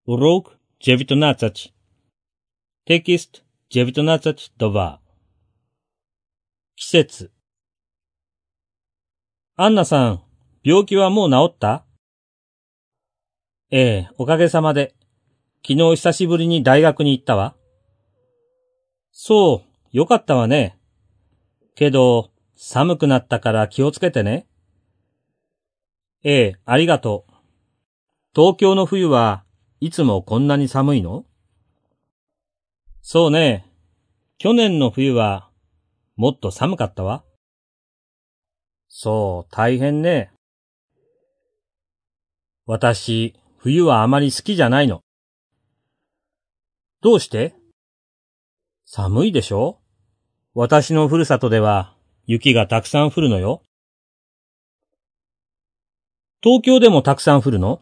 Урок 19. Текст 19-2. 季節。アンナさん、病気はもう治った？ええ、おかげさまで。昨日久しぶりに大学に行ったわ。そう、よかったわね。けど、寒くなったから気をつけてね。ええ、ありがとう。東京の冬はいつもこんなに寒いの？そうね。去年の冬はもっと寒かったわ。そう、大変ね。私、冬はあまり好きじゃないの。どうして？寒いでしょ？私のふるさとでは雪がたくさん降るのよ。東京でもたくさん降るの？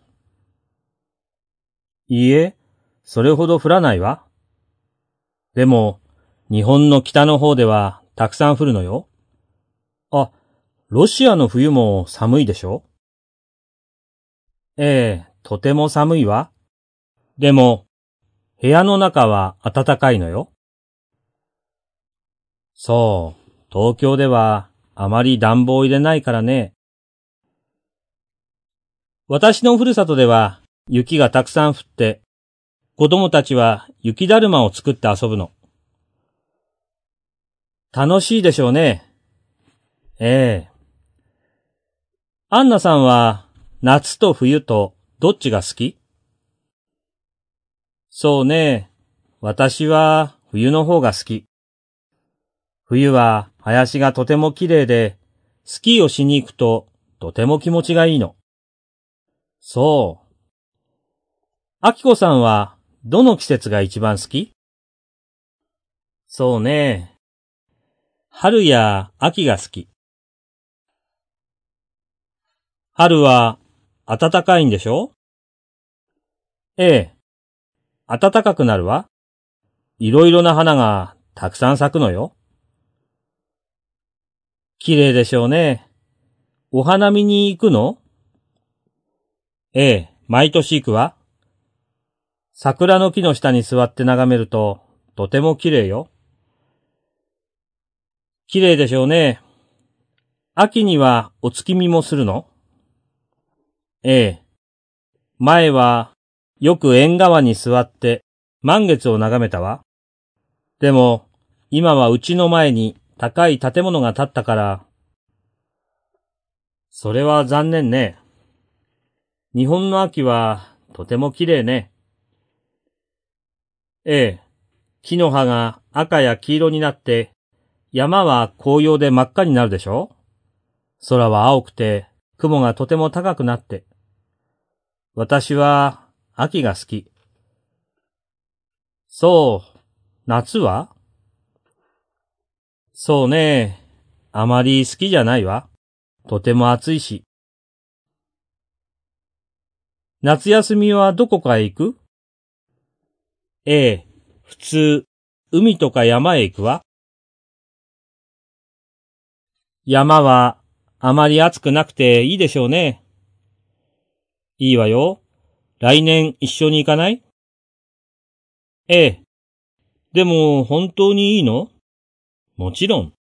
いいえ、それほど降らないわ。でも、日本の北の方ではたくさん降るのよ。あ、ロシアの冬も寒いでしょ？ええ、とても寒いわ。でも、部屋の中は暖かいのよ。そう、東京ではあまり暖房入れないからね。私のふるさとでは雪がたくさん降って、子供たちは雪だるまを作って遊ぶの。楽しいでしょうね。ええ。アンナさんは夏と冬とどっちが好き？そうね。私は冬の方が好き。冬は林がとても綺麗で、スキーをしに行くととても気持ちがいいの。そう。アキコさんはどの季節が一番好き？そうね。春や秋が好き。春は暖かいんでしょ？ええ。暖かくなるわ。いろいろな花がたくさん咲くのよ。綺麗でしょうね。お花見に行くの？ええ、毎年行くわ。桜の木の下に座って眺めるととても綺麗よ。綺麗でしょうね。秋にはお月見もするの？ええ。前はよく縁側に座って満月を眺めたわ。でも今はうちの前に高い建物が建ったから、それは残念ね。日本の秋はとても綺麗ね。ええ。木の葉が赤や黄色になって、山は紅葉で真っ赤になるでしょ？空は青くて、雲がとても高くなって。私は秋が好き。そう、夏は？そうね。あまり好きじゃないわ。とても暑いし。夏休みはどこかへ行く？ええ、普通、海とか山へ行くわ。山はあまり暑くなくていいでしょうね。いいわよ。来年一緒に行かない？ええ。でも本当にいいの？もちろん。